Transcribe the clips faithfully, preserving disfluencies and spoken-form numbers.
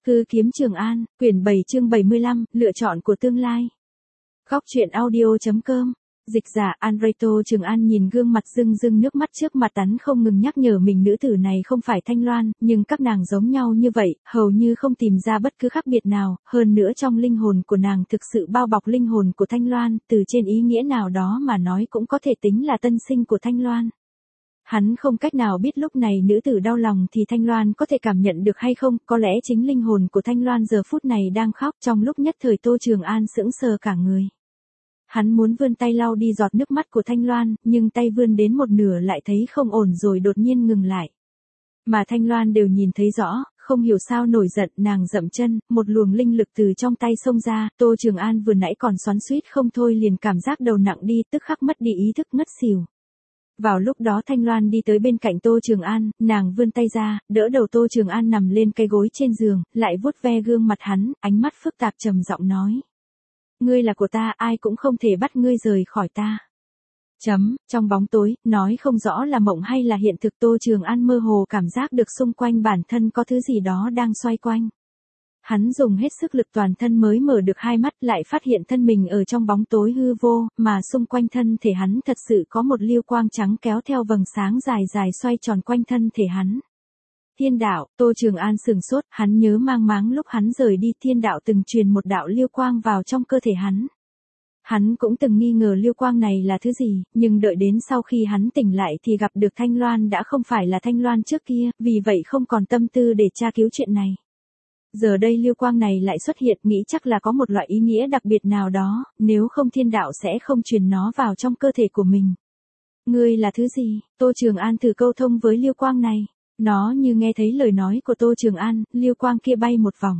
Hư kiếm Trường An, quyển bảy chương bảy mươi lăm, lựa chọn của tương lai. Góc truyện audio.com. Dịch giả Andreto Trường An nhìn gương mặt rưng rưng nước mắt trước mặt tắn không ngừng nhắc nhở mình nữ tử này không phải Thanh Loan, nhưng các nàng giống nhau như vậy, hầu như không tìm ra bất cứ khác biệt nào, hơn nữa trong linh hồn của nàng thực sự bao bọc linh hồn của Thanh Loan, từ trên ý nghĩa nào đó mà nói cũng có thể tính là tân sinh của Thanh Loan. Hắn không cách nào biết lúc này nữ tử đau lòng thì Thanh Loan có thể cảm nhận được hay không, có lẽ chính linh hồn của Thanh Loan giờ phút này đang khóc. Trong lúc nhất thời Tô Trường An sững sờ cả người. Hắn muốn vươn tay lau đi giọt nước mắt của Thanh Loan, nhưng tay vươn đến một nửa lại thấy không ổn rồi đột nhiên ngừng lại. Mà Thanh Loan đều nhìn thấy rõ, không hiểu sao nổi giận, nàng dậm chân, một luồng linh lực từ trong tay xông ra, Tô Trường An vừa nãy còn xoắn xuýt không thôi liền cảm giác đầu nặng đi, tức khắc mất đi ý thức ngất xỉu. Vào lúc đó Thanh Loan đi tới bên cạnh Tô Trường An, nàng vươn tay ra, đỡ đầu Tô Trường An nằm lên cái gối trên giường, lại vuốt ve gương mặt hắn, ánh mắt phức tạp trầm giọng nói. Ngươi là của ta, ai cũng không thể bắt ngươi rời khỏi ta. Chấm, trong bóng tối, nói không rõ là mộng hay là hiện thực. Tô Trường An mơ hồ cảm giác được xung quanh bản thân có thứ gì đó đang xoay quanh. Hắn dùng hết sức lực toàn thân mới mở được hai mắt, lại phát hiện thân mình ở trong bóng tối hư vô, mà xung quanh thân thể hắn thật sự có một liêu quang trắng kéo theo vầng sáng dài dài xoay tròn quanh thân thể hắn. Thiên đạo, Tô Trường An sừng sốt, hắn nhớ mang máng lúc hắn rời đi thiên đạo từng truyền một đạo liêu quang vào trong cơ thể hắn. Hắn cũng từng nghi ngờ liêu quang này là thứ gì, nhưng đợi đến sau khi hắn tỉnh lại thì gặp được Thanh Loan đã không phải là Thanh Loan trước kia, vì vậy không còn tâm tư để tra cứu chuyện này. Giờ đây liêu quang này lại xuất hiện, nghĩ chắc là có một loại ý nghĩa đặc biệt nào đó, nếu không thiên đạo sẽ không truyền nó vào trong cơ thể của mình. Ngươi là thứ gì? Tô Trường An thử câu thông với liêu quang này. Nó như nghe thấy lời nói của Tô Trường An, liêu quang kia bay một vòng.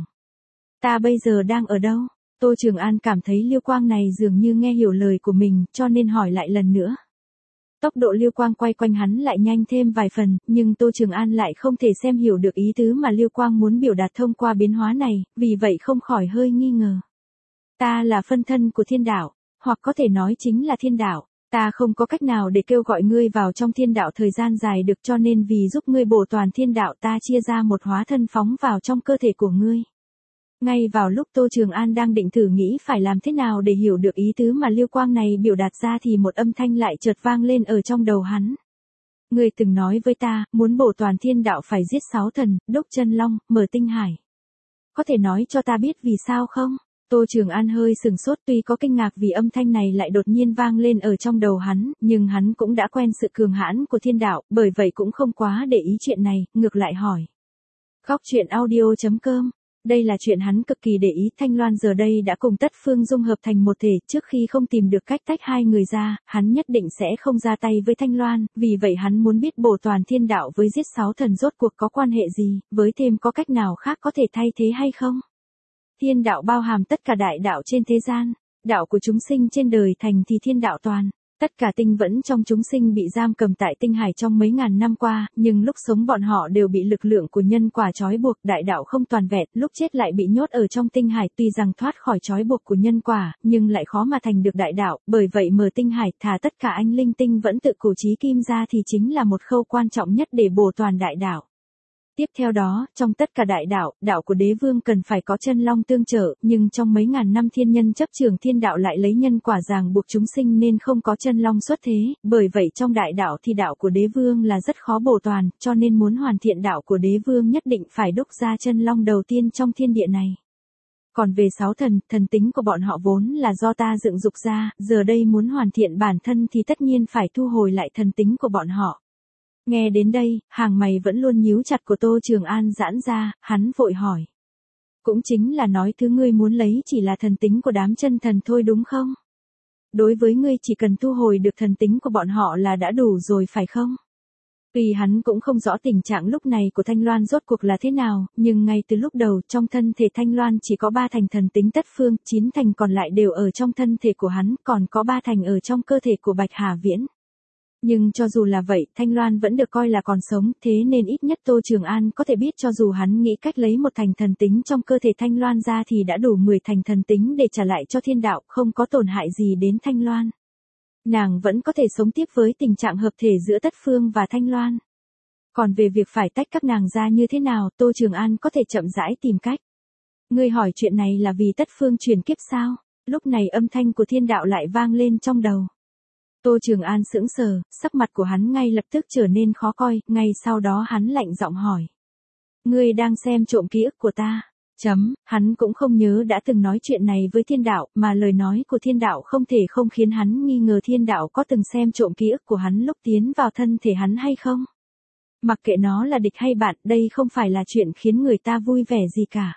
Ta bây giờ đang ở đâu? Tô Trường An cảm thấy liêu quang này dường như nghe hiểu lời của mình, cho nên hỏi lại lần nữa. Tốc độ liêu quang quay quanh hắn lại nhanh thêm vài phần, nhưng Tô Trường An lại không thể xem hiểu được ý tứ mà liêu quang muốn biểu đạt thông qua biến hóa này, vì vậy không khỏi hơi nghi ngờ. Ta là phân thân của thiên đạo, hoặc có thể nói chính là thiên đạo. Ta không có cách nào để kêu gọi ngươi vào trong thiên đạo thời gian dài được, cho nên vì giúp ngươi bổ toàn thiên đạo ta chia ra một hóa thân phóng vào trong cơ thể của ngươi. Ngay vào lúc Tô Trường An đang định thử nghĩ phải làm thế nào để hiểu được ý tứ mà liêu quang này biểu đạt ra thì một âm thanh lại chợt vang lên ở trong đầu hắn. Ngươi từng nói với ta, muốn bổ toàn thiên đạo phải giết sáu thần, đúc chân long, mở tinh hải. Có thể nói cho ta biết vì sao không? Tô Trường An hơi sừng sốt, tuy có kinh ngạc vì âm thanh này lại đột nhiên vang lên ở trong đầu hắn, nhưng hắn cũng đã quen sự cường hãn của thiên đạo, bởi vậy cũng không quá để ý chuyện này, ngược lại hỏi. Góc truyện audio.com. Đây là chuyện hắn cực kỳ để ý. Thanh Loan giờ đây đã cùng Tất Phương dung hợp thành một thể, trước khi không tìm được cách tách hai người ra, hắn nhất định sẽ không ra tay với Thanh Loan, vì vậy hắn muốn biết bổ toàn thiên đạo với giết sáu thần rốt cuộc có quan hệ gì, với thêm có cách nào khác có thể thay thế hay không? Thiên đạo bao hàm tất cả đại đạo trên thế gian, đạo của chúng sinh trên đời thành thì thiên đạo toàn. Tất cả tinh vẫn trong chúng sinh bị giam cầm tại tinh hải trong mấy ngàn năm qua, nhưng lúc sống bọn họ đều bị lực lượng của nhân quả trói buộc, đại đạo không toàn vẹn, lúc chết lại bị nhốt ở trong tinh hải, tuy rằng thoát khỏi trói buộc của nhân quả, nhưng lại khó mà thành được đại đạo, bởi vậy mở tinh hải thả tất cả anh linh tinh vẫn tự cổ chí kim ra thì chính là một khâu quan trọng nhất để bổ toàn đại đạo. Tiếp theo đó, trong tất cả đại đạo, đạo của đế vương cần phải có chân long tương trợ, nhưng trong mấy ngàn năm thiên nhân chấp trường thiên đạo lại lấy nhân quả ràng buộc chúng sinh nên không có chân long xuất thế, bởi vậy trong đại đạo thì đạo của đế vương là rất khó bổ toàn, cho nên muốn hoàn thiện đạo của đế vương nhất định phải đúc ra chân long đầu tiên trong thiên địa này. Còn về sáu thần, thần tính của bọn họ vốn là do ta dựng dục ra, giờ đây muốn hoàn thiện bản thân thì tất nhiên phải thu hồi lại thần tính của bọn họ. Nghe đến đây, hàng mày vẫn luôn nhíu chặt của Tô Trường An giãn ra, hắn vội hỏi. Cũng chính là nói thứ ngươi muốn lấy chỉ là thần tính của đám chân thần thôi đúng không? Đối với ngươi chỉ cần thu hồi được thần tính của bọn họ là đã đủ rồi phải không? Vì hắn cũng không rõ tình trạng lúc này của Thanh Loan rốt cuộc là thế nào, nhưng ngay từ lúc đầu trong thân thể Thanh Loan chỉ có ba thành thần tính Tất Phương, chín thành còn lại đều ở trong thân thể của hắn, còn có ba thành ở trong cơ thể của Bạch Hà Viễn. Nhưng cho dù là vậy, Thanh Loan vẫn được coi là còn sống, thế nên ít nhất Tô Trường An có thể biết cho dù hắn nghĩ cách lấy một thành thần tính trong cơ thể Thanh Loan ra thì đã đủ mười thành thần tính để trả lại cho thiên đạo, không có tổn hại gì đến Thanh Loan. Nàng vẫn có thể sống tiếp với tình trạng hợp thể giữa Tất Phương và Thanh Loan. Còn về việc phải tách các nàng ra như thế nào, Tô Trường An có thể chậm rãi tìm cách. Ngươi hỏi chuyện này là vì Tất Phương chuyển kiếp sao? Lúc này âm thanh của thiên đạo lại vang lên trong đầu. Tô Trường An sững sờ, sắc mặt của hắn ngay lập tức trở nên khó coi, ngay sau đó hắn lạnh giọng hỏi. Ngươi đang xem trộm ký ức của ta. Chấm, hắn cũng không nhớ đã từng nói chuyện này với thiên đạo, mà lời nói của thiên đạo không thể không khiến hắn nghi ngờ thiên đạo có từng xem trộm ký ức của hắn lúc tiến vào thân thể hắn hay không. Mặc kệ nó là địch hay bạn, đây không phải là chuyện khiến người ta vui vẻ gì cả.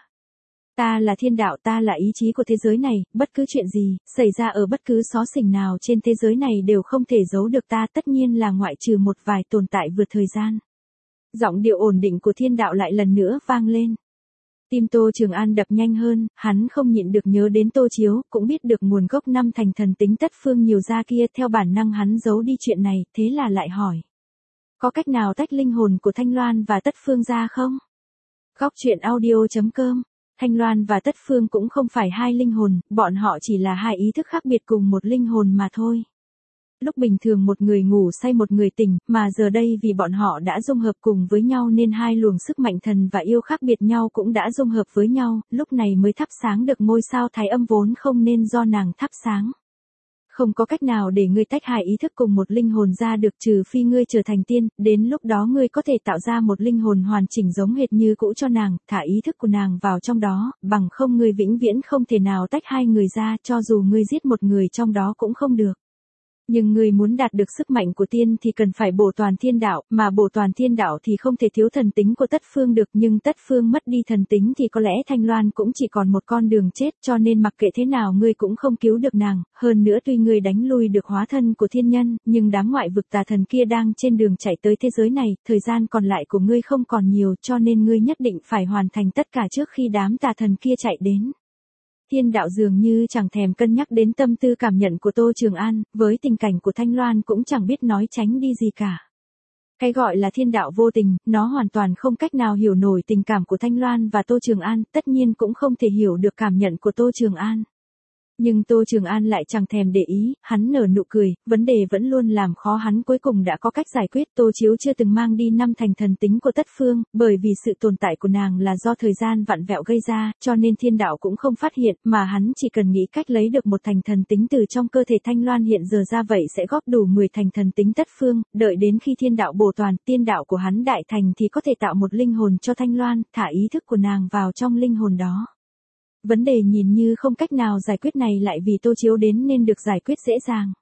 Ta là thiên đạo, ta là ý chí của thế giới này, bất cứ chuyện gì, xảy ra ở bất cứ xó xỉnh nào trên thế giới này đều không thể giấu được ta, tất nhiên là ngoại trừ một vài tồn tại vượt thời gian. Giọng điệu ổn định của thiên đạo lại lần nữa vang lên. Tim Tô Trường An đập nhanh hơn, hắn không nhịn được nhớ đến Tô Chiếu, cũng biết được nguồn gốc năm thành thần tính Tất Phương nhiều ra kia, theo bản năng hắn giấu đi chuyện này, thế là lại hỏi. Có cách nào tách linh hồn của Thanh Loan và Tất Phương ra không? Góc truyện audio chấm com. Thanh Loan và Tất Phương cũng không phải hai linh hồn, bọn họ chỉ là hai ý thức khác biệt cùng một linh hồn mà thôi. Lúc bình thường một người ngủ say một người tỉnh, mà giờ đây vì bọn họ đã dung hợp cùng với nhau nên hai luồng sức mạnh thần và yêu khác biệt nhau cũng đã dung hợp với nhau, lúc này mới thắp sáng được ngôi sao thái âm vốn không nên do nàng thắp sáng. Không có cách nào để ngươi tách hai ý thức cùng một linh hồn ra được trừ phi ngươi trở thành tiên, đến lúc đó ngươi có thể tạo ra một linh hồn hoàn chỉnh giống hệt như cũ cho nàng, thả ý thức của nàng vào trong đó, bằng không ngươi vĩnh viễn không thể nào tách hai người ra, cho dù ngươi giết một người trong đó cũng không được. Nhưng người muốn đạt được sức mạnh của tiên thì cần phải bổ toàn thiên đạo, mà bổ toàn thiên đạo thì không thể thiếu thần tính của Tất Phương được, nhưng Tất Phương mất đi thần tính thì có lẽ Thanh Loan cũng chỉ còn một con đường chết, cho nên mặc kệ thế nào ngươi cũng không cứu được nàng, hơn nữa tuy ngươi đánh lui được hóa thân của thiên nhân, nhưng đám ngoại vực tà thần kia đang trên đường chạy tới thế giới này, thời gian còn lại của ngươi không còn nhiều, cho nên ngươi nhất định phải hoàn thành tất cả trước khi đám tà thần kia chạy đến. Thiên đạo dường như chẳng thèm cân nhắc đến tâm tư cảm nhận của Tô Trường An, với tình cảnh của Thanh Loan cũng chẳng biết nói tránh đi gì cả. Cái gọi là thiên đạo vô tình, nó hoàn toàn không cách nào hiểu nổi tình cảm của Thanh Loan và Tô Trường An, tất nhiên cũng không thể hiểu được cảm nhận của Tô Trường An. Nhưng Tô Trường An lại chẳng thèm để ý, hắn nở nụ cười, vấn đề vẫn luôn làm khó hắn cuối cùng đã có cách giải quyết. Tô Chiếu chưa từng mang đi năm thành thần tính của Tất Phương, bởi vì sự tồn tại của nàng là do thời gian vặn vẹo gây ra, cho nên thiên đạo cũng không phát hiện, mà hắn chỉ cần nghĩ cách lấy được một thành thần tính từ trong cơ thể Thanh Loan hiện giờ ra vậy sẽ góp đủ mười thành thần tính Tất Phương, đợi đến khi thiên đạo bổ toàn, tiên đạo của hắn đại thành thì có thể tạo một linh hồn cho Thanh Loan, thả ý thức của nàng vào trong linh hồn đó. Vấn đề nhìn như không cách nào giải quyết này lại vì Tô Chiếu đến nên được giải quyết dễ dàng.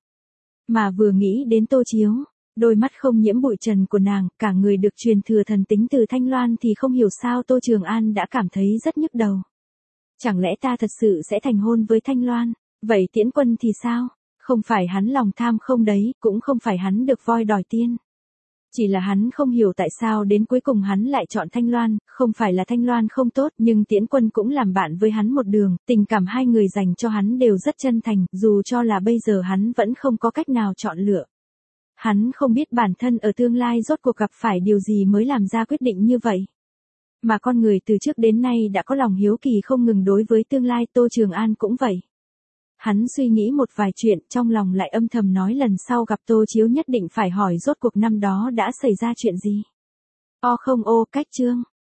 Mà vừa nghĩ đến Tô Chiếu, đôi mắt không nhiễm bụi trần của nàng, cả người được truyền thừa thần tính từ Thanh Loan thì không hiểu sao Tô Trường An đã cảm thấy rất nhức đầu. Chẳng lẽ ta thật sự sẽ thành hôn với Thanh Loan? Vậy Tiễn Quân thì sao? Không phải hắn lòng tham không đấy, cũng không phải hắn được voi đòi tiên. Chỉ là hắn không hiểu tại sao đến cuối cùng hắn lại chọn Thanh Loan, không phải là Thanh Loan không tốt, nhưng Tiễn Quân cũng làm bạn với hắn một đường, tình cảm hai người dành cho hắn đều rất chân thành, dù cho là bây giờ hắn vẫn không có cách nào chọn lựa. Hắn không biết bản thân ở tương lai rốt cuộc gặp phải điều gì mới làm ra quyết định như vậy. Mà con người từ trước đến nay đã có lòng hiếu kỳ không ngừng đối với tương lai, Tô Trường An cũng vậy. Hắn suy nghĩ một vài chuyện, trong lòng lại âm thầm nói lần sau gặp Tô Chiếu nhất định phải hỏi rốt cuộc năm đó đã xảy ra chuyện gì. O không ô, cách chương.